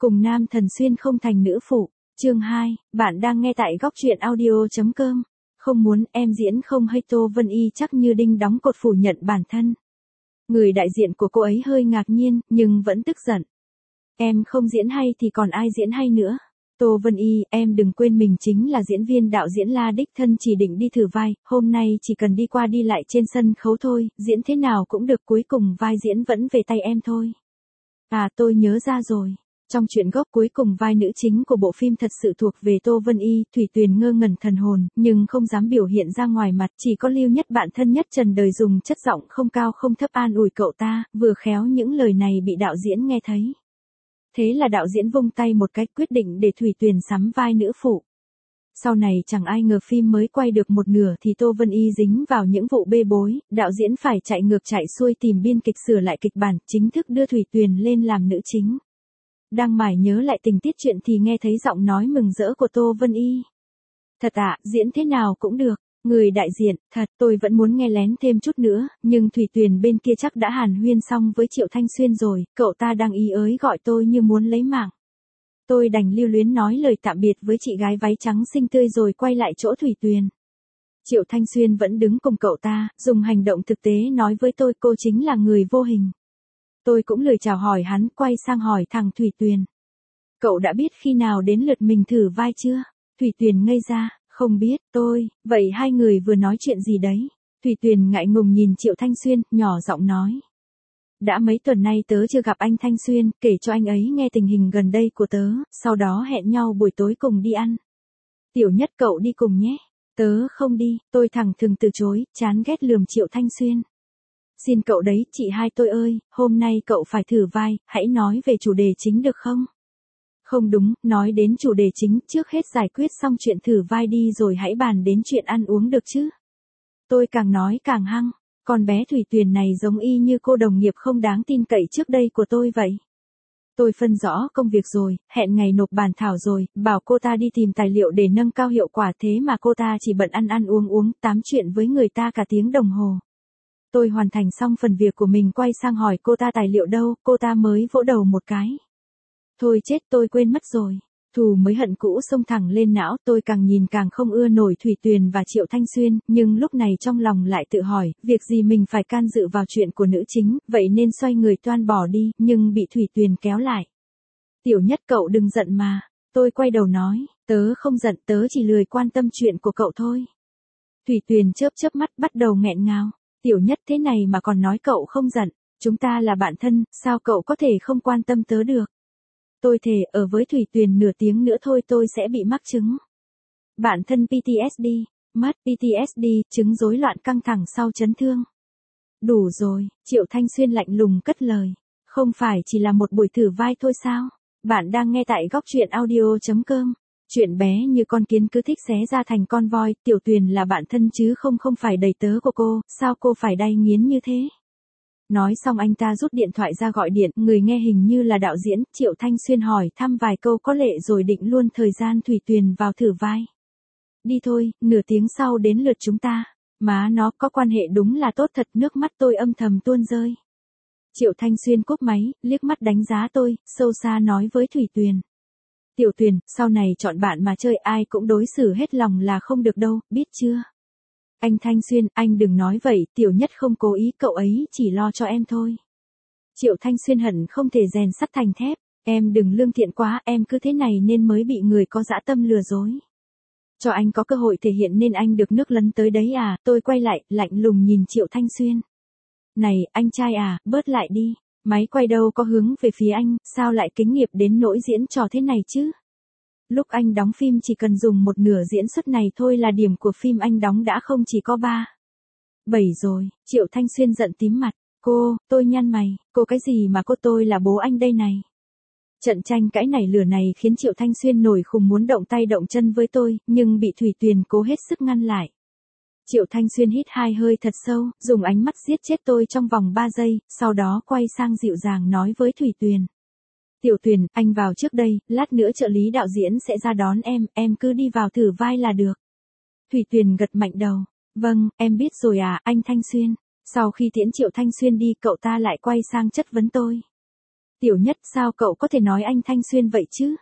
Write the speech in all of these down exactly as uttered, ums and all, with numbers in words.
Cùng nam thần xuyên không thành nữ phụ. Chương hai, bạn đang nghe tại góc truyện audio.com. Không muốn em diễn không hay Tô Vân Y chắc như đinh đóng cột phủ nhận bản thân. Người đại diện của cô ấy hơi ngạc nhiên, nhưng vẫn tức giận. Em không diễn hay thì còn ai diễn hay nữa. Tô Vân Y, em đừng quên mình chính là diễn viên đạo diễn La đích thân chỉ định đi thử vai, hôm nay chỉ cần đi qua đi lại trên sân khấu thôi, diễn thế nào cũng được, cuối cùng vai diễn vẫn về tay em thôi. À, tôi nhớ ra rồi. Trong truyện gốc cuối cùng vai nữ chính của bộ phim thật sự thuộc về Tô Vân Y, Thủy Tuyền ngơ ngẩn thần hồn, nhưng không dám biểu hiện ra ngoài mặt, chỉ có Lưu Nhất bạn thân nhất trần đời dùng chất giọng không cao không thấp an ủi cậu ta, vừa khéo những lời này bị đạo diễn nghe thấy. Thế là đạo diễn vung tay một cái quyết định để Thủy Tuyền sắm vai nữ phụ. Sau này chẳng ai ngờ phim mới quay được một nửa thì Tô Vân Y dính vào những vụ bê bối, đạo diễn phải chạy ngược chạy xuôi tìm biên kịch sửa lại kịch bản, chính thức đưa Thủy Tuyền lên làm nữ chính. Đang mải nhớ lại tình tiết chuyện thì nghe thấy giọng nói mừng rỡ của Tô Vân Y. Thật ạ, à, diễn thế nào cũng được. Người đại diện, thật, tôi vẫn muốn nghe lén thêm chút nữa, nhưng Thủy Tuyền bên kia chắc đã hàn huyên xong với Triệu Thanh Xuyên rồi, cậu ta đang ý ới gọi tôi như muốn lấy mạng. Tôi đành lưu luyến nói lời tạm biệt với chị gái váy trắng xinh tươi rồi quay lại chỗ Thủy Tuyền. Triệu Thanh Xuyên vẫn đứng cùng cậu ta, dùng hành động thực tế nói với tôi cô chính là người vô hình. Tôi cũng lười chào hỏi hắn, quay sang hỏi thằng Thủy Tuyền. Cậu đã biết khi nào đến lượt mình thử vai chưa? Thủy Tuyền ngây ra, không biết, tôi, vậy hai người vừa nói chuyện gì đấy? Thủy Tuyền ngại ngùng nhìn Triệu Thanh Xuyên, nhỏ giọng nói. Đã mấy tuần nay tớ chưa gặp anh Thanh Xuyên, kể cho anh ấy nghe tình hình gần đây của tớ, sau đó hẹn nhau buổi tối cùng đi ăn. Tiểu Nhất cậu đi cùng nhé. Tớ không đi, tôi thẳng thừng từ chối, chán ghét lườm Triệu Thanh Xuyên. Xin cậu đấy, chị hai tôi ơi, hôm nay cậu phải thử vai, hãy nói về chủ đề chính được không? Không đúng, nói đến chủ đề chính, trước hết giải quyết xong chuyện thử vai đi rồi hãy bàn đến chuyện ăn uống được chứ. Tôi càng nói càng hăng, con bé Thủy Tuyền này giống y như cô đồng nghiệp không đáng tin cậy trước đây của tôi vậy. Tôi phân rõ công việc rồi, hẹn ngày nộp bản thảo rồi, bảo cô ta đi tìm tài liệu để nâng cao hiệu quả, thế mà cô ta chỉ bận ăn ăn uống uống, tám chuyện với người ta cả tiếng đồng hồ. Tôi hoàn thành xong phần việc của mình quay sang hỏi cô ta tài liệu đâu, cô ta mới vỗ đầu một cái. Thôi chết, tôi quên mất rồi. Thù mới hận cũ xông thẳng lên não, tôi càng nhìn càng không ưa nổi Thủy Tuyền và Triệu Thanh Xuyên, nhưng lúc này trong lòng lại tự hỏi, việc gì mình phải can dự vào chuyện của nữ chính, vậy nên xoay người toan bỏ đi, nhưng bị Thủy Tuyền kéo lại. Tiểu Nhất cậu đừng giận mà. Tôi quay đầu nói, tớ không giận, tớ chỉ lười quan tâm chuyện của cậu thôi. Thủy Tuyền chớp chớp mắt bắt đầu nghẹn ngào. Tiểu Nhất thế này mà còn nói cậu không giận, chúng ta là bạn thân, sao cậu có thể không quan tâm tớ được? Tôi thề ở với Thủy Tuyền nửa tiếng nữa thôi tôi sẽ bị mắc chứng. Bạn thân pê tê ét đê, mất pê tê ét đê, chứng rối loạn căng thẳng sau chấn thương. Đủ rồi, Triệu Thanh Xuyên lạnh lùng cất lời. Không phải chỉ là một buổi thử vai thôi sao? Bạn đang nghe tại góc truyện audio.com. Chuyện bé như con kiến cứ thích xé ra thành con voi, Tiểu Tuyền là bạn thân chứ không không phải đầy tớ của cô, sao cô phải đay nghiến như thế? Nói xong anh ta rút điện thoại ra gọi điện, người nghe hình như là đạo diễn, Triệu Thanh Xuyên hỏi thăm vài câu có lệ rồi định luôn thời gian Thủy Tuyền vào thử vai. Đi thôi, nửa tiếng sau đến lượt chúng ta. Má nó có quan hệ đúng là tốt thật, nước mắt tôi âm thầm tuôn rơi. Triệu Thanh Xuyên cúp máy, liếc mắt đánh giá tôi, sâu xa nói với Thủy Tuyền. Tiểu Tuyền, sau này chọn bạn mà chơi ai cũng đối xử hết lòng là không được đâu, biết chưa? Anh Thanh Xuyên, anh đừng nói vậy, Tiểu Nhất không cố ý, cậu ấy chỉ lo cho em thôi. Triệu Thanh Xuyên hận không thể rèn sắt thành thép, em đừng lương thiện quá, em cứ thế này nên mới bị người có dã tâm lừa dối. Cho anh có cơ hội thể hiện nên anh được nước lấn tới đấy à, tôi quay lại, lạnh lùng nhìn Triệu Thanh Xuyên. Này, anh trai à, bớt lại đi, máy quay đâu có hướng về phía anh, sao lại kính nghiệp đến nỗi diễn trò thế này chứ? Lúc anh đóng phim chỉ cần dùng một nửa diễn xuất này thôi là điểm của phim anh đóng đã không chỉ có ba. Bảy rồi, Triệu Thanh Xuyên giận tím mặt, cô, tôi nhăn mày, cô cái gì mà cô, tôi là bố anh đây này. Trận tranh cãi nảy lửa này khiến Triệu Thanh Xuyên nổi khùng muốn động tay động chân với tôi, nhưng bị Thủy Tuyền cố hết sức ngăn lại. Triệu Thanh Xuyên hít hai hơi thật sâu, dùng ánh mắt giết chết tôi trong vòng ba giây, sau đó quay sang dịu dàng nói với Thủy Tuyền. Tiểu Tuyền, anh vào trước đây, lát nữa trợ lý đạo diễn sẽ ra đón em, em cứ đi vào thử vai là được. Thủy Tuyền gật mạnh đầu. Vâng, em biết rồi à, anh Thanh Xuyên. Sau khi tiễn Triệu Thanh Xuyên đi, cậu ta lại quay sang chất vấn tôi. Tiểu Nhất, sao cậu có thể nói anh Thanh Xuyên vậy chứ?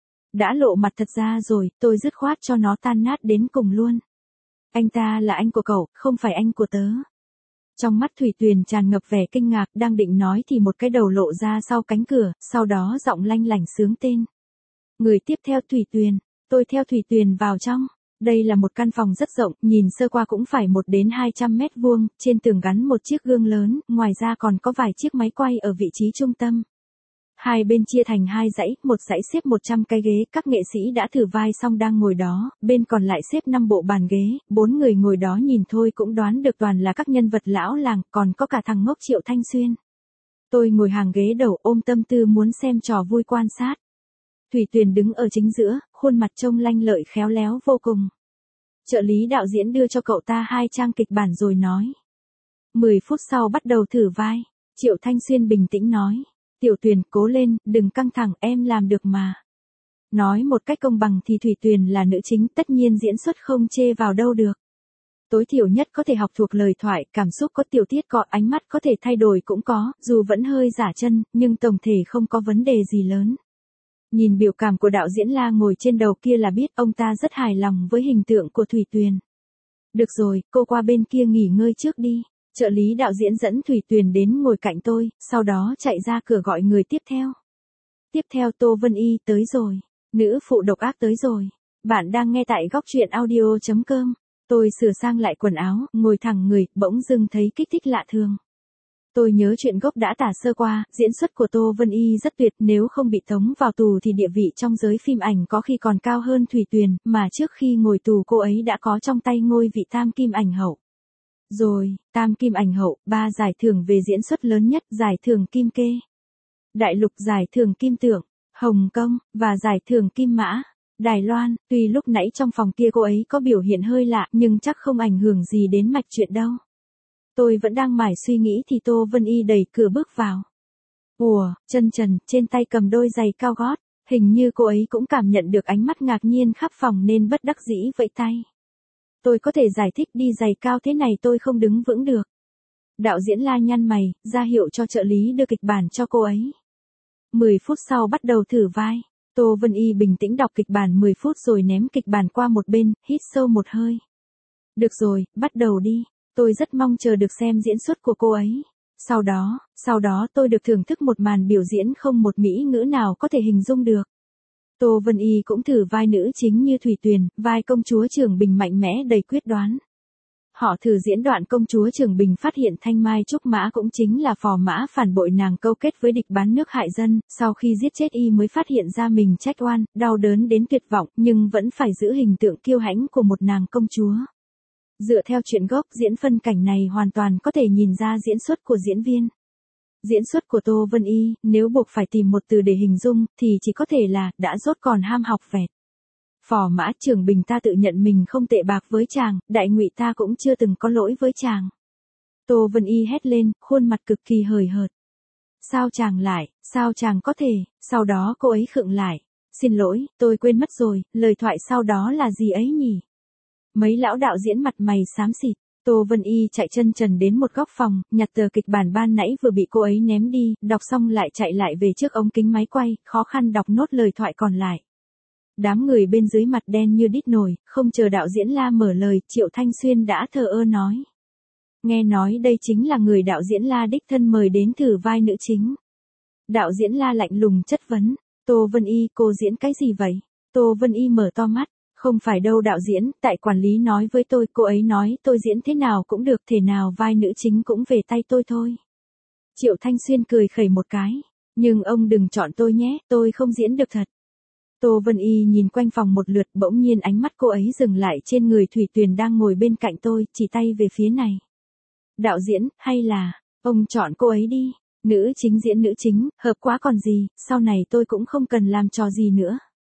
Đã lộ mặt thật ra rồi, tôi dứt khoát cho nó tan nát đến cùng luôn. Anh ta là anh của cậu, không phải anh của tớ. Trong mắt Thủy Tuyền tràn ngập vẻ kinh ngạc, đang định nói thì một cái đầu lộ ra sau cánh cửa, sau đó giọng lanh lảnh xướng tên. Người tiếp theo Thủy Tuyền, tôi theo Thủy Tuyền vào trong. Đây là một căn phòng rất rộng, nhìn sơ qua cũng phải một đến hai trăm mét vuông, trên tường gắn một chiếc gương lớn, ngoài ra còn có vài chiếc máy quay ở vị trí trung tâm. Hai bên chia thành hai dãy, một dãy xếp một trăm cái ghế, các nghệ sĩ đã thử vai xong đang ngồi đó, bên còn lại xếp năm bộ bàn ghế, bốn người ngồi đó nhìn thôi cũng đoán được toàn là các nhân vật lão làng, còn có cả thằng ngốc Triệu Thanh Xuyên. Tôi ngồi hàng ghế đầu ôm tâm tư muốn xem trò vui quan sát. Thủy Tuyền đứng ở chính giữa, khuôn mặt trông lanh lợi khéo léo vô cùng. Trợ lý đạo diễn đưa cho cậu ta hai trang kịch bản rồi nói. Mười phút sau bắt đầu thử vai, Triệu Thanh Xuyên bình tĩnh nói. Tiểu Tuyền, cố lên, đừng căng thẳng, em làm được mà. Nói một cách công bằng thì Thủy Tuyền là nữ chính, tất nhiên diễn xuất không chê vào đâu được. Tối thiểu nhất có thể học thuộc lời thoại, cảm xúc có, tiểu tiết có, ánh mắt có thể thay đổi cũng có, dù vẫn hơi giả chân, nhưng tổng thể không có vấn đề gì lớn. Nhìn biểu cảm của đạo diễn La ngồi trên đầu kia là biết ông ta rất hài lòng với hình tượng của Thủy Tuyền. Được rồi, cô qua bên kia nghỉ ngơi trước đi. Trợ lý đạo diễn dẫn Thủy Tuyền đến ngồi cạnh tôi, sau đó chạy ra cửa gọi người tiếp theo. Tiếp theo Tô Vân Y tới rồi. Nữ phụ độc ác tới rồi. Bạn đang nghe tại góc truyện audio chấm com. Tôi sửa sang lại quần áo, ngồi thẳng người, bỗng dưng thấy kích thích lạ thường. Tôi nhớ chuyện gốc đã tả sơ qua, diễn xuất của Tô Vân Y rất tuyệt, nếu không bị tống vào tù thì địa vị trong giới phim ảnh có khi còn cao hơn Thủy Tuyền, mà trước khi ngồi tù cô ấy đã có trong tay ngôi vị tam kim ảnh hậu. Rồi, tam kim ảnh hậu, ba giải thưởng về diễn xuất lớn nhất, giải thưởng Kim Kê, Đại Lục, giải thưởng Kim Tượng, Hồng Kông, và giải thưởng Kim Mã, Đài Loan. Tuy lúc nãy trong phòng kia cô ấy có biểu hiện hơi lạ, nhưng chắc không ảnh hưởng gì đến mạch chuyện đâu. Tôi vẫn đang mải suy nghĩ thì Tô Vân Y đẩy cửa bước vào. Ủa, chân trần, trên tay cầm đôi giày cao gót, hình như cô ấy cũng cảm nhận được ánh mắt ngạc nhiên khắp phòng nên bất đắc dĩ vẫy tay. Tôi có thể giải thích đi, giày cao thế này tôi không đứng vững được. Đạo diễn La nhăn mày, ra hiệu cho trợ lý đưa kịch bản cho cô ấy. Mười phút sau bắt đầu thử vai. Tô Vân Y bình tĩnh đọc kịch bản mười phút rồi ném kịch bản qua một bên, hít sâu một hơi. Được rồi, bắt đầu đi. Tôi rất mong chờ được xem diễn xuất của cô ấy. Sau đó, sau đó tôi được thưởng thức một màn biểu diễn không một mỹ ngữ nào có thể hình dung được. Tô Vân Y cũng thử vai nữ chính như Thủy Tuyền, vai công chúa Trường Bình mạnh mẽ đầy quyết đoán. Họ thử diễn đoạn công chúa Trường Bình phát hiện Thanh Mai Trúc Mã cũng chính là phò mã phản bội nàng câu kết với địch bán nước hại dân, sau khi giết chết y mới phát hiện ra mình trách oan, đau đớn đến tuyệt vọng, nhưng vẫn phải giữ hình tượng kiêu hãnh của một nàng công chúa. Dựa theo chuyện gốc, diễn phân cảnh này hoàn toàn có thể nhìn ra diễn xuất của diễn viên. Diễn xuất của Tô Vân Y, nếu buộc phải tìm một từ để hình dung, thì chỉ có thể là, đã dốt còn ham học vẹt. Phò mã Trường Bình ta tự nhận mình không tệ bạc với chàng, đại ngụy ta cũng chưa từng có lỗi với chàng. Tô Vân Y hét lên, khuôn mặt cực kỳ hời hợt. Sao chàng lại, sao chàng có thể, sau đó cô ấy khựng lại. Xin lỗi, tôi quên mất rồi, lời thoại sau đó là gì ấy nhỉ? Mấy lão đạo diễn mặt mày xám xịt. Tô Vân Y chạy chân trần đến một góc phòng, nhặt tờ kịch bản ban nãy vừa bị cô ấy ném đi, đọc xong lại chạy lại về trước ống kính máy quay, khó khăn đọc nốt lời thoại còn lại. Đám người bên dưới mặt đen như đít nồi, không chờ đạo diễn La mở lời, Triệu Thanh Xuyên đã thờ ơ nói. Nghe nói đây chính là người đạo diễn La đích thân mời đến thử vai nữ chính. Đạo diễn La lạnh lùng chất vấn, Tô Vân Y, cô diễn cái gì vậy? Tô Vân Y mở to mắt. Không phải đâu đạo diễn, tại quản lý nói với tôi, cô ấy nói tôi diễn thế nào cũng được, thể nào vai nữ chính cũng về tay tôi thôi. Triệu Thanh Xuyên cười khẩy một cái, nhưng ông đừng chọn tôi nhé, tôi không diễn được thật. Tô Vân Y nhìn quanh phòng một lượt, bỗng nhiên ánh mắt cô ấy dừng lại trên người Thủy Tuyền đang ngồi bên cạnh tôi, chỉ tay về phía này. Đạo diễn, hay là, ông chọn cô ấy đi, nữ chính diễn nữ chính, hợp quá còn gì, sau này tôi cũng không cần làm trò gì nữa.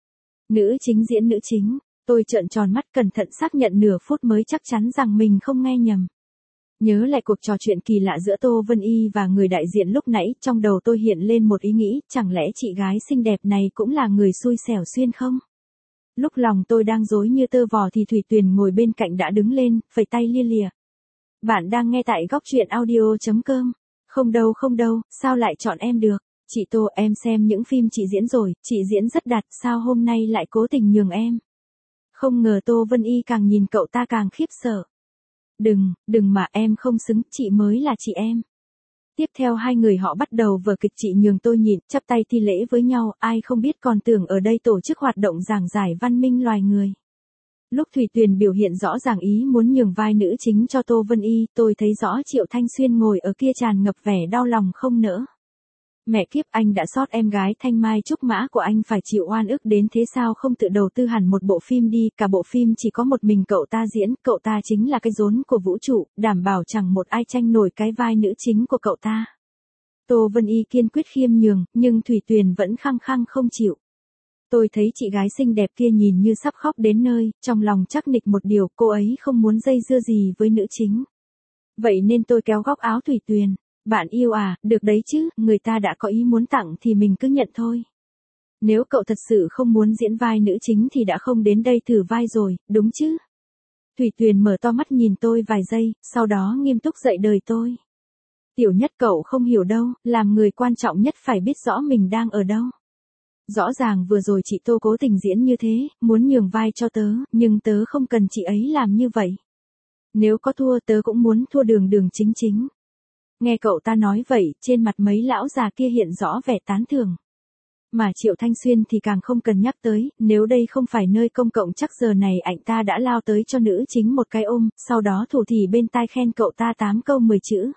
Nữ chính diễn nữ chính. Tôi trợn tròn mắt cẩn thận xác nhận nửa phút mới chắc chắn rằng mình không nghe nhầm. Nhớ lại cuộc trò chuyện kỳ lạ giữa Tô Vân Y và người đại diện lúc nãy, trong đầu tôi hiện lên một ý nghĩ, chẳng lẽ chị gái xinh đẹp này cũng là người xui xẻo xuyên không? Lúc lòng tôi đang rối như tơ vò thì Thủy Tuyền ngồi bên cạnh đã đứng lên, phẩy tay lia lịa. Bạn đang nghe tại góc truyện audio chấm com. Không đâu không đâu, sao lại chọn em được? Chị Tô, em xem những phim chị diễn rồi, chị diễn rất đạt, sao hôm nay lại cố tình nhường em? Không ngờ Tô Vân Y càng nhìn cậu ta càng khiếp sợ. Đừng, đừng mà, em không xứng, chị mới là chị em. Tiếp theo hai người họ bắt đầu vở kịch chị nhường tôi nhịn, chắp tay thi lễ với nhau, ai không biết còn tưởng ở đây tổ chức hoạt động giảng giải văn minh loài người. Lúc Thủy Tuyền biểu hiện rõ ràng ý muốn nhường vai nữ chính cho Tô Vân Y, tôi thấy rõ Triệu Thanh Xuyên ngồi ở kia tràn ngập vẻ đau lòng không nỡ. Mẹ kiếp, anh đã sót em gái Thanh Mai Trúc Mã của anh phải chịu oan ức đến thế sao không tự đầu tư hẳn một bộ phim đi, cả bộ phim chỉ có một mình cậu ta diễn, cậu ta chính là cái rốn của vũ trụ, đảm bảo chẳng một ai tranh nổi cái vai nữ chính của cậu ta. Tô Vân Y kiên quyết khiêm nhường, nhưng Thủy Tuyền vẫn khăng khăng không chịu. Tôi thấy chị gái xinh đẹp kia nhìn như sắp khóc đến nơi, trong lòng chắc nịch một điều, cô ấy không muốn dây dưa gì với nữ chính. Vậy nên tôi kéo góc áo Thủy Tuyền. Bạn yêu à, được đấy chứ, người ta đã có ý muốn tặng thì mình cứ nhận thôi. Nếu cậu thật sự không muốn diễn vai nữ chính thì đã không đến đây thử vai rồi, đúng chứ? Thủy Tuyền mở to mắt nhìn tôi vài giây, sau đó nghiêm túc dạy đời tôi. Tiểu Nhất, cậu không hiểu đâu, làm người quan trọng nhất phải biết rõ mình đang ở đâu. Rõ ràng vừa rồi chị Tô cố tình diễn như thế, muốn nhường vai cho tớ, nhưng tớ không cần chị ấy làm như vậy. Nếu có thua tớ cũng muốn thua đường đường chính chính. Nghe cậu ta nói vậy, trên mặt mấy lão già kia hiện rõ vẻ tán thưởng. Mà Triệu Thanh Xuyên thì càng không cần nhắc tới, nếu đây không phải nơi công cộng chắc giờ này anh ta đã lao tới cho nữ chính một cái ôm, sau đó thủ thỉ bên tai khen cậu ta tám câu mười chữ.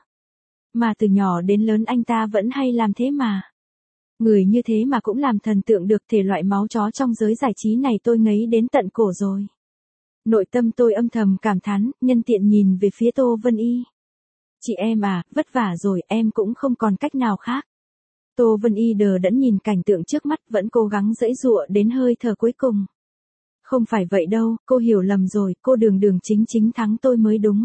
Mà từ nhỏ đến lớn anh ta vẫn hay làm thế mà. Người như thế mà cũng làm thần tượng được, thể loại máu chó trong giới giải trí này tôi ngấy đến tận cổ rồi. Nội tâm tôi âm thầm cảm thán, nhân tiện nhìn về phía Tô Vân Y. Chị em à, vất vả rồi, em cũng không còn cách nào khác. Tô Vân Y đờ đẫn nhìn cảnh tượng trước mắt, vẫn cố gắng giãy giụa đến hơi thở cuối cùng. Không phải vậy đâu, cô hiểu lầm rồi, cô đường đường chính chính thắng tôi mới đúng.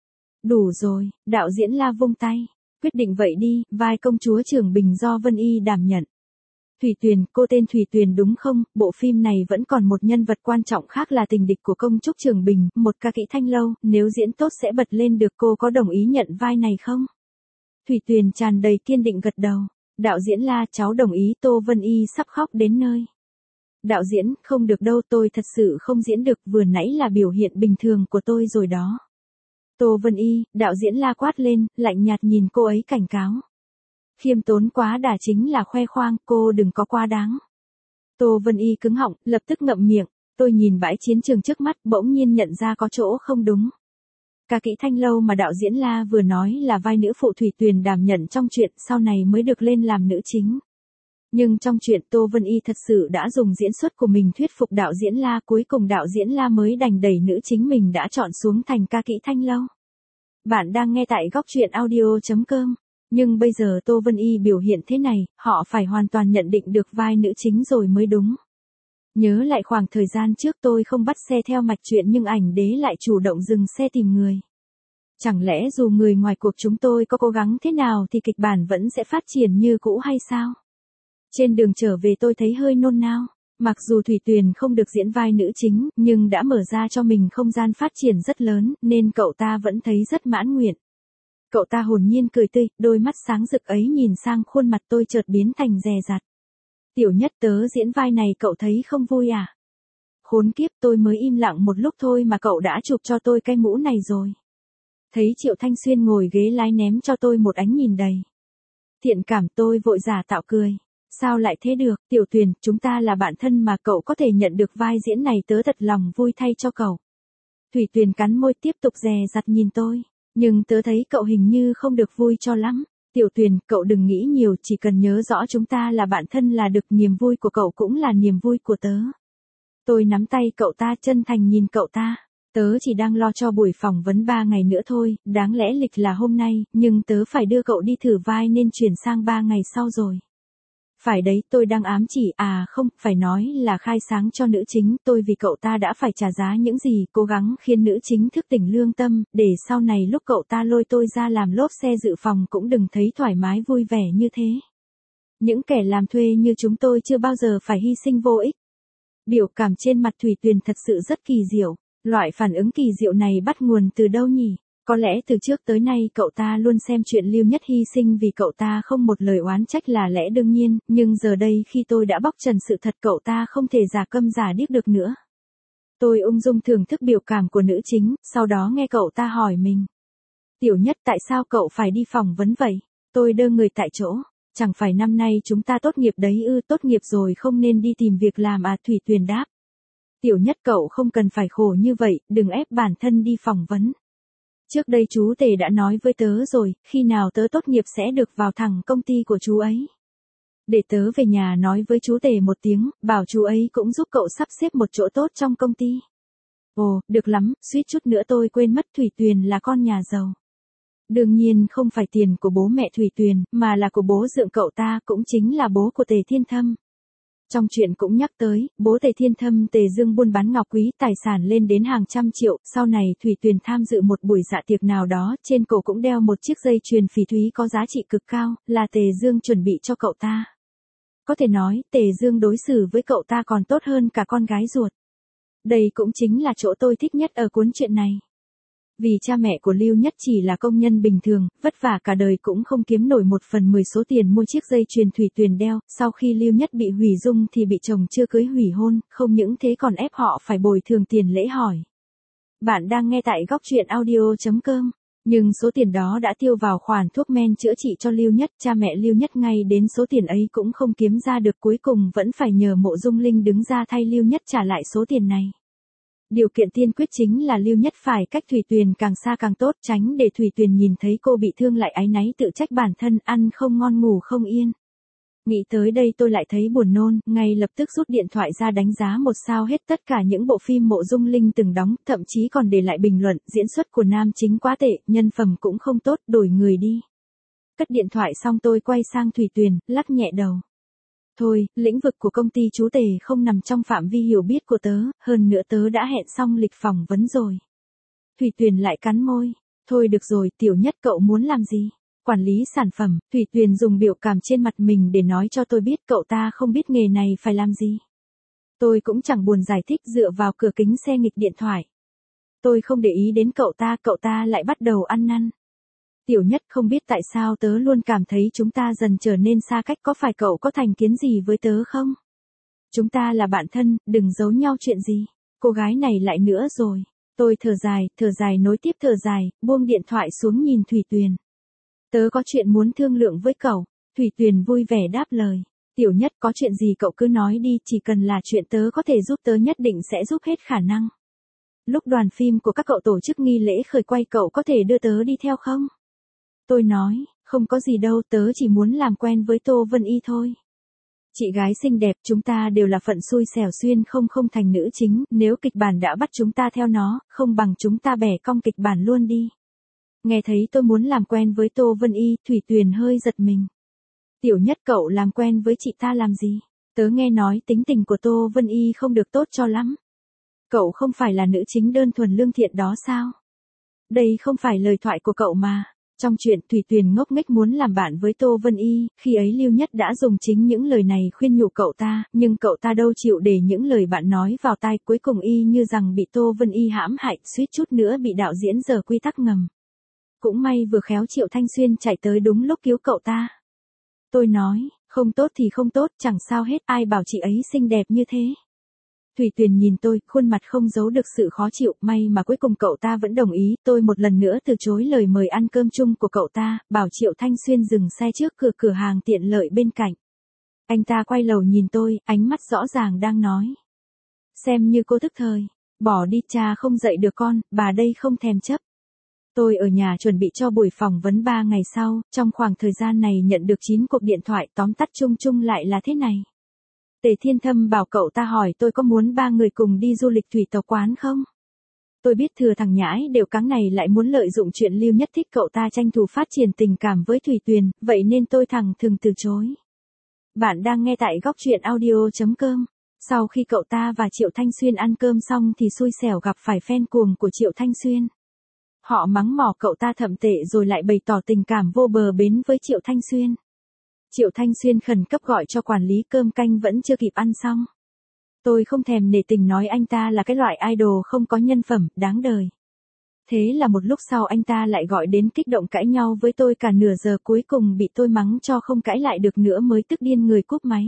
Đủ rồi, đạo diễn La vung tay. Quyết định vậy đi, vai công chúa Trường Bình do Vân Y đảm nhận. Thủy Tuyền, cô tên Thủy Tuyền đúng không? Bộ phim này vẫn còn một nhân vật quan trọng khác là tình địch của công chúa Trường Bình, một ca kỹ thanh lâu, nếu diễn tốt sẽ bật lên được, cô có đồng ý nhận vai này không? Thủy Tuyền tràn đầy kiên định gật đầu. Đạo diễn La, cháu đồng ý. Tô Vân Y sắp khóc đến nơi. Đạo diễn, không được đâu, tôi thật sự không diễn được, vừa nãy là biểu hiện bình thường của tôi rồi đó. Tô Vân Y, đạo diễn La quát lên, lạnh nhạt nhìn cô ấy cảnh cáo. Khiêm tốn quá đà chính là khoe khoang, cô đừng có quá đáng. Tô Vân Y cứng họng, lập tức ngậm miệng, tôi nhìn bãi chiến trường trước mắt, bỗng nhiên nhận ra có chỗ không đúng. Ca kỹ thanh lâu mà đạo diễn La vừa nói là vai nữ phụ Thủy Tuyền đảm nhận trong truyện, sau này mới được lên làm nữ chính. Nhưng trong truyện Tô Vân Y thật sự đã dùng diễn xuất của mình thuyết phục đạo diễn La, cuối cùng đạo diễn La mới đành đẩy nữ chính mình đã chọn xuống thành ca kỹ thanh lâu. Bạn đang nghe tại góc truyện audio chấm com. Nhưng bây giờ Tô Vân Y biểu hiện thế này, họ phải hoàn toàn nhận định được vai nữ chính rồi mới đúng. Nhớ lại khoảng thời gian trước tôi không bắt xe theo mạch truyện nhưng ảnh đế lại chủ động dừng xe tìm người. Chẳng lẽ dù người ngoài cuộc chúng tôi có cố gắng thế nào thì kịch bản vẫn sẽ phát triển như cũ hay sao? Trên đường trở về tôi thấy hơi nôn nao. Mặc dù Thủy Tuyền không được diễn vai nữ chính, nhưng đã mở ra cho mình không gian phát triển rất lớn, nên cậu ta vẫn thấy rất mãn nguyện. Cậu ta hồn nhiên cười tươi, đôi mắt sáng rực ấy nhìn sang khuôn mặt tôi chợt biến thành dè dặt. Tiểu Nhất, tớ diễn vai này cậu thấy không vui à? Khốn kiếp, tôi mới im lặng một lúc thôi mà cậu đã chụp cho tôi cái mũ này rồi. Thấy Triệu Thanh Xuyên ngồi ghế lái ném cho tôi một ánh nhìn đầy thiện cảm, tôi vội giả tạo cười. Sao lại thế được, Tiểu Tuyền, chúng ta là bạn thân mà, cậu có thể nhận được vai diễn này tớ thật lòng vui thay cho cậu. Thủy Tuyền cắn môi tiếp tục dè dặt nhìn tôi. Nhưng tớ thấy cậu hình như không được vui cho lắm. Tiểu Tuyền, cậu đừng nghĩ nhiều, chỉ cần nhớ rõ chúng ta là bạn thân là được, niềm vui của cậu cũng là niềm vui của tớ. Tôi nắm tay cậu ta chân thành nhìn cậu ta. Tớ chỉ đang lo cho buổi phỏng vấn ba ngày nữa thôi, đáng lẽ lịch là hôm nay, nhưng tớ phải đưa cậu đi thử vai nên chuyển sang ba ngày sau rồi. Phải đấy, tôi đang ám chỉ, à không, phải nói là khai sáng cho nữ chính, tôi vì cậu ta đã phải trả giá những gì, cố gắng khiến nữ chính thức tỉnh lương tâm, để sau này lúc cậu ta lôi tôi ra làm lốp xe dự phòng cũng đừng thấy thoải mái vui vẻ như thế. Những kẻ làm thuê như chúng tôi chưa bao giờ phải hy sinh vô ích. Biểu cảm trên mặt Thủy Tuyền thật sự rất kỳ diệu, loại phản ứng kỳ diệu này bắt nguồn từ đâu nhỉ? Có lẽ từ trước tới nay cậu ta luôn xem chuyện Lưu Nhất hy sinh vì cậu ta không một lời oán trách là lẽ đương nhiên, nhưng giờ đây khi tôi đã bóc trần sự thật cậu ta không thể giả câm giả điếc được nữa. Tôi ung dung thưởng thức biểu cảm của nữ chính, sau đó nghe cậu ta hỏi mình. Tiểu Nhất, tại sao cậu phải đi phỏng vấn vậy? Tôi đơ người tại chỗ. Chẳng phải năm nay chúng ta tốt nghiệp đấy ư? Tốt nghiệp rồi không nên đi tìm việc làm à? Thủy Tuyền đáp. Tiểu Nhất, cậu không cần phải khổ như vậy, đừng ép bản thân đi phỏng vấn. Trước đây chú Tề đã nói với tớ rồi, khi nào tớ tốt nghiệp sẽ được vào thẳng công ty của chú ấy. Để tớ về nhà nói với chú Tề một tiếng, bảo chú ấy cũng giúp cậu sắp xếp một chỗ tốt trong công ty. Ồ, được lắm, suýt chút nữa tôi quên mất Thủy Tuyền là con nhà giàu. Đương nhiên không phải tiền của bố mẹ Thủy Tuyền, mà là của bố dượng cậu ta, cũng chính là bố của Tề Thiên Thâm. Trong chuyện cũng nhắc tới, bố Tề Thiên Thâm Tề Dương buôn bán ngọc quý, tài sản lên đến hàng trăm triệu, sau này Thủy Tuyền tham dự một buổi dạ tiệc nào đó, trên cổ cũng đeo một chiếc dây chuyền phỉ thúy có giá trị cực cao, là Tề Dương chuẩn bị cho cậu ta. Có thể nói, Tề Dương đối xử với cậu ta còn tốt hơn cả con gái ruột. Đây cũng chính là chỗ tôi thích nhất ở cuốn truyện này. Vì cha mẹ của Lưu Nhất chỉ là công nhân bình thường, vất vả cả đời cũng không kiếm nổi một phần mười số tiền mua chiếc dây chuyền Thủy Tuyền đeo, sau khi Lưu Nhất bị hủy dung thì bị chồng chưa cưới hủy hôn, không những thế còn ép họ phải bồi thường tiền lễ hỏi. Bạn đang nghe tại góc truyện audio chấm com. Nhưng số tiền đó đã tiêu vào khoản thuốc men chữa trị cho Lưu Nhất, cha mẹ Lưu Nhất ngay đến số tiền ấy cũng không kiếm ra được, cuối cùng vẫn phải nhờ Mộ Dung Linh đứng ra thay Lưu Nhất trả lại số tiền này. Điều kiện tiên quyết chính là Lưu Nhất phải cách Thủy Tuyền càng xa càng tốt, tránh để Thủy Tuyền nhìn thấy cô bị thương lại áy náy tự trách bản thân, ăn không ngon ngủ không yên. Nghĩ tới đây tôi lại thấy buồn nôn, ngay lập tức rút điện thoại ra đánh giá một sao hết tất cả những bộ phim Mộ Dung Linh từng đóng, thậm chí còn để lại bình luận, diễn xuất của nam chính quá tệ, nhân phẩm cũng không tốt, đổi người đi. Cất điện thoại xong tôi quay sang Thủy Tuyền, lắc nhẹ đầu. Thôi, lĩnh vực của công ty chú Tề không nằm trong phạm vi hiểu biết của tớ, hơn nữa tớ đã hẹn xong lịch phỏng vấn rồi. Thủy Tuyền lại cắn môi. Thôi được rồi, Tiểu Nhất, cậu muốn làm gì? Quản lý sản phẩm. Thủy Tuyền dùng biểu cảm trên mặt mình để nói cho tôi biết cậu ta không biết nghề này phải làm gì. Tôi cũng chẳng buồn giải thích, dựa vào cửa kính xe nghịch điện thoại. Tôi không để ý đến cậu ta, cậu ta lại bắt đầu ăn năn. Tiểu Nhất, không biết tại sao tớ luôn cảm thấy chúng ta dần trở nên xa cách, có phải cậu có thành kiến gì với tớ không? Chúng ta là bạn thân, đừng giấu nhau chuyện gì. Cô gái này lại nữa rồi. Tôi thở dài, thở dài nối tiếp thở dài, buông điện thoại xuống nhìn Thủy Tuyền. Tớ có chuyện muốn thương lượng với cậu. Thủy Tuyền vui vẻ đáp lời. Tiểu Nhất, có chuyện gì cậu cứ nói đi, chỉ cần là chuyện tớ có thể giúp tớ nhất định sẽ giúp hết khả năng. Lúc đoàn phim của các cậu tổ chức nghi lễ khởi quay cậu có thể đưa tớ đi theo không? Tôi nói, không có gì đâu, tớ chỉ muốn làm quen với Tô Vân Y thôi. Chị gái xinh đẹp, chúng ta đều là phận xui xẻo xuyên không không thành nữ chính, nếu kịch bản đã bắt chúng ta theo nó, không bằng chúng ta bẻ cong kịch bản luôn đi. Nghe thấy tôi muốn làm quen với Tô Vân Y, Thủy Tuyền hơi giật mình. Tiểu Nhất, cậu làm quen với chị ta làm gì? Tớ nghe nói tính tình của Tô Vân Y không được tốt cho lắm. Cậu không phải là nữ chính đơn thuần lương thiện đó sao? Đây không phải lời thoại của cậu mà. Trong chuyện Thủy Tuyền ngốc nghếch muốn làm bạn với Tô Vân Y, khi ấy Lưu Nhất đã dùng chính những lời này khuyên nhủ cậu ta, nhưng cậu ta đâu chịu để những lời bạn nói vào tai, cuối cùng y như rằng bị Tô Vân Y hãm hại, suýt chút nữa bị đạo diễn giở quy tắc ngầm. Cũng may vừa khéo Triệu Thanh Xuyên chạy tới đúng lúc cứu cậu ta. Tôi nói, không tốt thì không tốt, chẳng sao hết, ai bảo chị ấy xinh đẹp như thế. Thủy Tuyền nhìn tôi, khuôn mặt không giấu được sự khó chịu, may mà cuối cùng cậu ta vẫn đồng ý, tôi một lần nữa từ chối lời mời ăn cơm chung của cậu ta, bảo Triệu Thanh Xuyên dừng xe trước cửa cửa hàng tiện lợi bên cạnh. Anh ta quay đầu nhìn tôi, ánh mắt rõ ràng đang nói. Xem như cô thức thời, bỏ đi, cha không dạy được con, bà đây không thèm chấp. Tôi ở nhà chuẩn bị cho buổi phỏng vấn ba ngày sau, trong khoảng thời gian này nhận được chín cuộc điện thoại, tóm tắt chung chung lại là thế này. Tề Thiên Thâm bảo cậu ta hỏi tôi có muốn ba người cùng đi du lịch thủy tộc quán không? Tôi biết thừa thằng nhãi đều cáng này lại muốn lợi dụng chuyện Lưu Nhất thích cậu ta tranh thủ phát triển tình cảm với Thủy Tuyền, vậy nên tôi thẳng thừng từ chối. Bạn đang nghe tại góc truyện audio chấm com. Sau khi cậu ta và Triệu Thanh Xuyên ăn cơm xong thì xui xẻo gặp phải fan cuồng của Triệu Thanh Xuyên. Họ mắng mỏ cậu ta thậm tệ rồi lại bày tỏ tình cảm vô bờ bến với Triệu Thanh Xuyên. Triệu Thanh Xuyên khẩn cấp gọi cho quản lý cơm canh vẫn chưa kịp ăn xong. Tôi không thèm nể tình nói anh ta là cái loại idol không có nhân phẩm, đáng đời. Thế là một lúc sau anh ta lại gọi đến kích động cãi nhau với tôi cả nửa giờ, cuối cùng bị tôi mắng cho không cãi lại được nữa mới tức điên người cúp máy.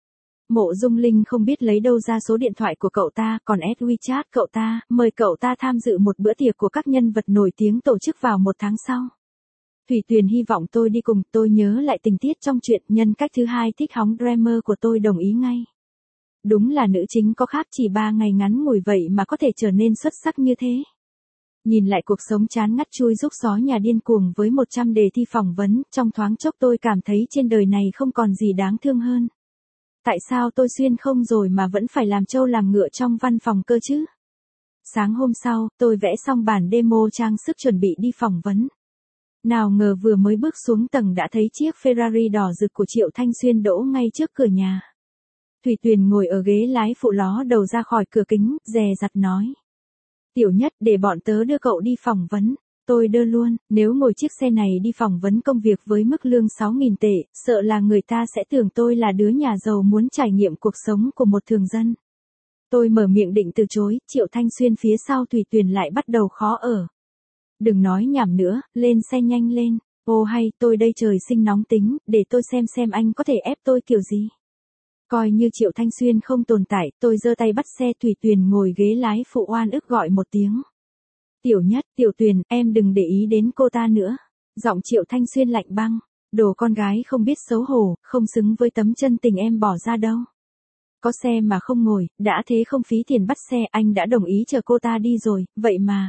Mộ Dung Linh không biết lấy đâu ra số điện thoại của cậu ta, còn add WeChat cậu ta, mời cậu ta tham dự một bữa tiệc của các nhân vật nổi tiếng tổ chức vào một tháng sau. Thủy Tuyền hy vọng tôi đi cùng, tôi nhớ lại tình tiết trong chuyện, nhân cách thứ hai thích hóng drama của tôi đồng ý ngay. Đúng là nữ chính có khác, chỉ ba ngày ngắn ngủi vậy mà có thể trở nên xuất sắc như thế. Nhìn lại cuộc sống chán ngắt chui rúc gió nhà điên cuồng với một trăm đề thi phỏng vấn, trong thoáng chốc tôi cảm thấy trên đời này không còn gì đáng thương hơn. Tại sao tôi xuyên không rồi mà vẫn phải làm trâu làm ngựa trong văn phòng cơ chứ? Sáng hôm sau, tôi vẽ xong bản demo trang sức chuẩn bị đi phỏng vấn. Nào ngờ vừa mới bước xuống tầng đã thấy chiếc Ferrari đỏ rực của Triệu Thanh Xuyên đỗ ngay trước cửa nhà. Thủy Tuyền ngồi ở ghế lái phụ ló đầu ra khỏi cửa kính, dè dặt nói. Tiểu Nhất, để bọn tớ đưa cậu đi phỏng vấn. Tôi đưa luôn, nếu ngồi chiếc xe này đi phỏng vấn công việc với mức lương sáu nghìn tệ, sợ là người ta sẽ tưởng tôi là đứa nhà giàu muốn trải nghiệm cuộc sống của một thường dân. Tôi mở miệng định từ chối, Triệu Thanh Xuyên phía sau Thủy Tuyền lại bắt đầu khó ở. Đừng nói nhảm nữa, lên xe nhanh lên. Ô hay, tôi đây trời sinh nóng tính, để tôi xem xem anh có thể ép tôi kiểu gì. Coi như Triệu Thanh Xuyên không tồn tại, tôi giơ tay bắt xe. Thủy Tuyền ngồi ghế lái phụ oan ức gọi một tiếng. Tiểu Nhất, Tiểu Tuyền, em đừng để ý đến cô ta nữa. Giọng Triệu Thanh Xuyên lạnh băng. Đồ con gái không biết xấu hổ, không xứng với tấm chân tình em bỏ ra đâu. Có xe mà không ngồi, đã thế không phí tiền bắt xe, anh đã đồng ý chờ cô ta đi rồi, vậy mà.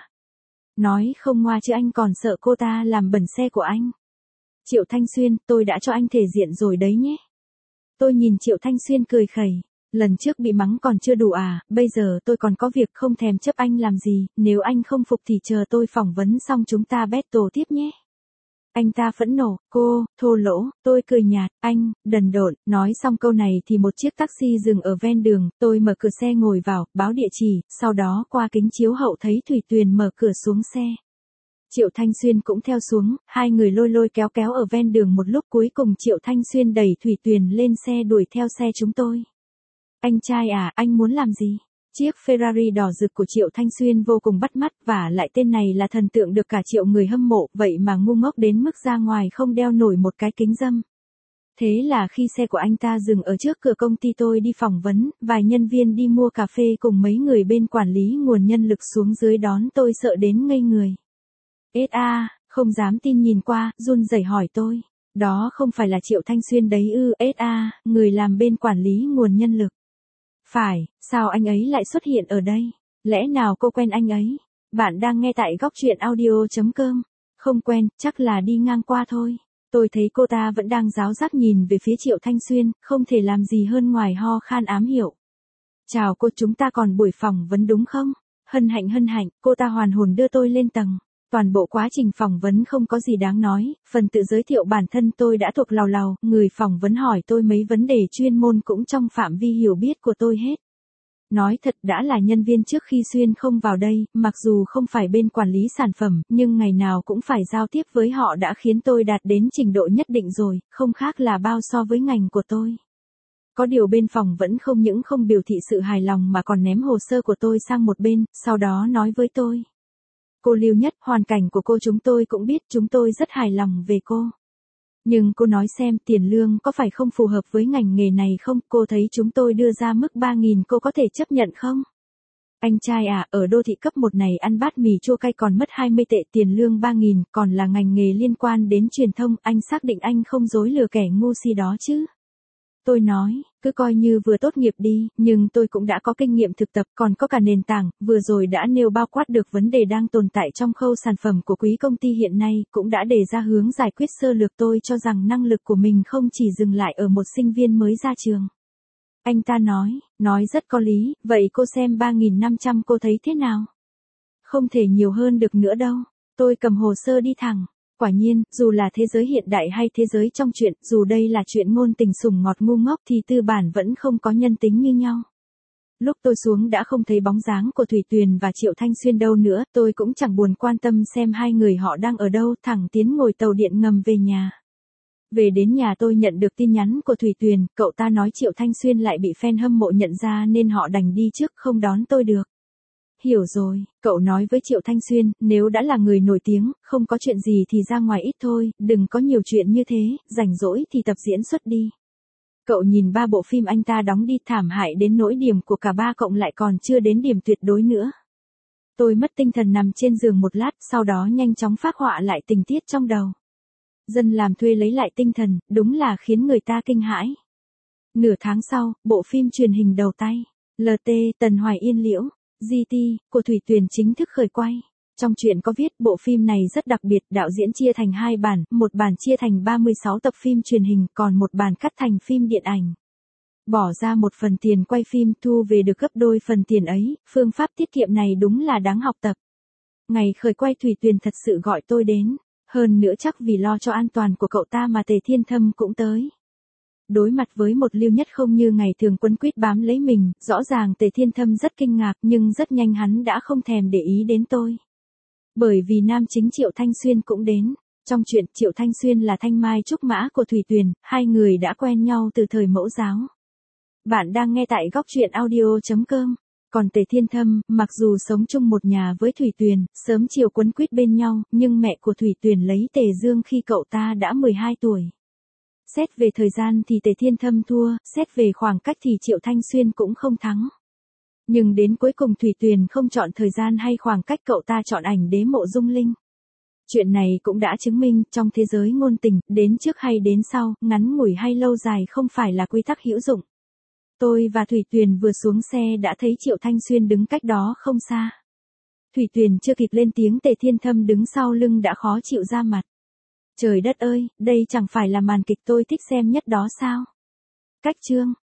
Nói không ngoa chứ anh còn sợ cô ta làm bẩn xe của anh. Triệu Thanh Xuyên, tôi đã cho anh thể diện rồi đấy nhé. Tôi nhìn Triệu Thanh Xuyên cười khẩy. Lần trước bị mắng còn chưa đủ à, bây giờ tôi còn có việc không thèm chấp anh làm gì, nếu anh không phục thì chờ tôi phỏng vấn xong chúng ta battle tiếp nhé. Anh ta phẫn nộ, cô, thô lỗ, tôi cười nhạt, anh, đần độn. Nói xong câu này thì một chiếc taxi dừng ở ven đường, tôi mở cửa xe ngồi vào, báo địa chỉ, sau đó qua kính chiếu hậu thấy Thủy Tuyền mở cửa xuống xe. Triệu Thanh Xuyên cũng theo xuống, hai người lôi lôi kéo kéo ở ven đường một lúc, cuối cùng Triệu Thanh Xuyên đẩy Thủy Tuyền lên xe đuổi theo xe chúng tôi. Anh trai à, anh muốn làm gì? Chiếc Ferrari đỏ rực của Triệu Thanh Xuyên vô cùng bắt mắt, và lại tên này là thần tượng được cả triệu người hâm mộ, vậy mà ngu ngốc đến mức ra ngoài không đeo nổi một cái kính râm. Thế là khi xe của anh ta dừng ở trước cửa công ty tôi đi phỏng vấn, vài nhân viên đi mua cà phê cùng mấy người bên quản lý nguồn nhân lực xuống dưới đón tôi sợ đến ngây người. ét a, không dám tin nhìn qua, run rẩy hỏi tôi. Đó không phải là Triệu Thanh Xuyên đấy ư? ét a, người làm bên quản lý nguồn nhân lực. Phải, sao anh ấy lại xuất hiện ở đây? Lẽ nào cô quen anh ấy? Bạn đang nghe tại góc truyện audio chấm com. Không quen, chắc là đi ngang qua thôi. Tôi thấy cô ta vẫn đang giáo giác nhìn về phía Triệu Thanh Xuyên, không thể làm gì hơn ngoài ho khan ám hiệu. Chào cô, chúng ta còn buổi phỏng vấn đúng không? Hân hạnh hân hạnh, cô ta hoàn hồn đưa tôi lên tầng. Toàn bộ quá trình phỏng vấn không có gì đáng nói, phần tự giới thiệu bản thân tôi đã thuộc làu làu, người phỏng vấn hỏi tôi mấy vấn đề chuyên môn cũng trong phạm vi hiểu biết của tôi hết. Nói thật đã là nhân viên trước khi Xuyên không vào đây, mặc dù không phải bên quản lý sản phẩm, nhưng ngày nào cũng phải giao tiếp với họ đã khiến tôi đạt đến trình độ nhất định rồi, không khác là bao so với ngành của tôi. Có điều bên phòng vẫn không những không biểu thị sự hài lòng mà còn ném hồ sơ của tôi sang một bên, sau đó nói với tôi. Cô Lưu Nhất, hoàn cảnh của cô chúng tôi cũng biết, chúng tôi rất hài lòng về cô. Nhưng cô nói xem tiền lương có phải không phù hợp với ngành nghề này không? Cô thấy chúng tôi đưa ra mức ba nghìn, cô có thể chấp nhận không? Anh trai à, ở đô thị cấp một này ăn bát mì chua cay còn mất hai mươi tệ, tiền lương ba nghìn, còn là ngành nghề liên quan đến truyền thông, anh xác định anh không dối lừa kẻ ngu si đó chứ? Tôi nói, cứ coi như vừa tốt nghiệp đi, nhưng tôi cũng đã có kinh nghiệm thực tập, còn có cả nền tảng, vừa rồi đã nêu bao quát được vấn đề đang tồn tại trong khâu sản phẩm của quý công ty hiện nay, cũng đã đề ra hướng giải quyết sơ lược. Tôi cho rằng năng lực của mình không chỉ dừng lại ở một sinh viên mới ra trường. Anh ta nói, nói rất có lý, vậy cô xem ba nghìn năm trăm cô thấy thế nào? Không thể nhiều hơn được nữa đâu. Tôi cầm hồ sơ đi thẳng. Quả nhiên, dù là thế giới hiện đại hay thế giới trong truyện, dù đây là chuyện ngôn tình sủng ngọt ngu ngốc thì tư bản vẫn không có nhân tính như nhau. Lúc tôi xuống đã không thấy bóng dáng của Thủy Tuyền và Triệu Thanh Xuyên đâu nữa, tôi cũng chẳng buồn quan tâm xem hai người họ đang ở đâu, thẳng tiến ngồi tàu điện ngầm về nhà. Về đến nhà tôi nhận được tin nhắn của Thủy Tuyền, cậu ta nói Triệu Thanh Xuyên lại bị fan hâm mộ nhận ra nên họ đành đi trước không đón tôi được. hiểu rồi, cậu nói với Triệu Thanh Xuyên, nếu đã là người nổi tiếng, không có chuyện gì thì ra ngoài ít thôi, đừng có nhiều chuyện như thế, rảnh rỗi thì tập diễn xuất đi. Cậu nhìn ba bộ phim anh ta đóng đi, thảm hại đến nỗi điểm của cả ba cộng lại còn chưa đến điểm tuyệt đối nữa. Tôi mất tinh thần nằm trên giường một lát, sau đó nhanh chóng phác họa lại tình tiết trong đầu. Dân làm thuê lấy lại tinh thần, đúng là khiến người ta kinh hãi. Nửa tháng sau, bộ phim truyền hình đầu tay, lờ tê, Tần Hoài Yên Liễu, giê tê, của Thủy Tuyền chính thức khởi quay. Trong truyện có viết bộ phim này rất đặc biệt, đạo diễn chia thành hai bản, một bản chia thành ba mươi sáu tập phim truyền hình, còn một bản cắt thành phim điện ảnh. Bỏ ra một phần tiền quay phim thu về được gấp đôi phần tiền ấy, phương pháp tiết kiệm này đúng là đáng học tập. Ngày khởi quay Thủy Tuyền thật sự gọi tôi đến, hơn nữa chắc vì lo cho an toàn của cậu ta mà Tề Thiên Thâm cũng tới. Đối mặt với một Lưu Nhất không như ngày thường quấn quýt bám lấy mình, rõ ràng Tề Thiên Thâm rất kinh ngạc nhưng rất nhanh hắn đã không thèm để ý đến tôi. Bởi vì nam chính Triệu Thanh Xuyên cũng đến. Trong truyện, Triệu Thanh Xuyên là thanh mai trúc mã của Thủy Tuyền, hai người đã quen nhau từ thời mẫu giáo. Bạn đang nghe tại góc truyện audio chấm com. Còn Tề Thiên Thâm, mặc dù sống chung một nhà với Thủy Tuyền, sớm chiều quấn quýt bên nhau, nhưng mẹ của Thủy Tuyền lấy Tề Dương khi cậu ta đã mười hai tuổi. Xét về thời gian thì Tề Thiên Thâm thua, xét về khoảng cách thì Triệu Thanh Xuyên cũng không thắng. Nhưng đến cuối cùng Thủy Tuyền không chọn thời gian hay khoảng cách, cậu ta chọn ảnh đế mộ Dung Linh. Chuyện này cũng đã chứng minh, trong thế giới ngôn tình, đến trước hay đến sau, ngắn ngủi hay lâu dài không phải là quy tắc hữu dụng. Tôi và Thủy Tuyền vừa xuống xe đã thấy Triệu Thanh Xuyên đứng cách đó không xa. Thủy Tuyền chưa kịp lên tiếng, Tề Thiên Thâm đứng sau lưng đã khó chịu ra mặt. Trời đất ơi, đây chẳng phải là màn kịch tôi thích xem nhất đó sao? Cách chương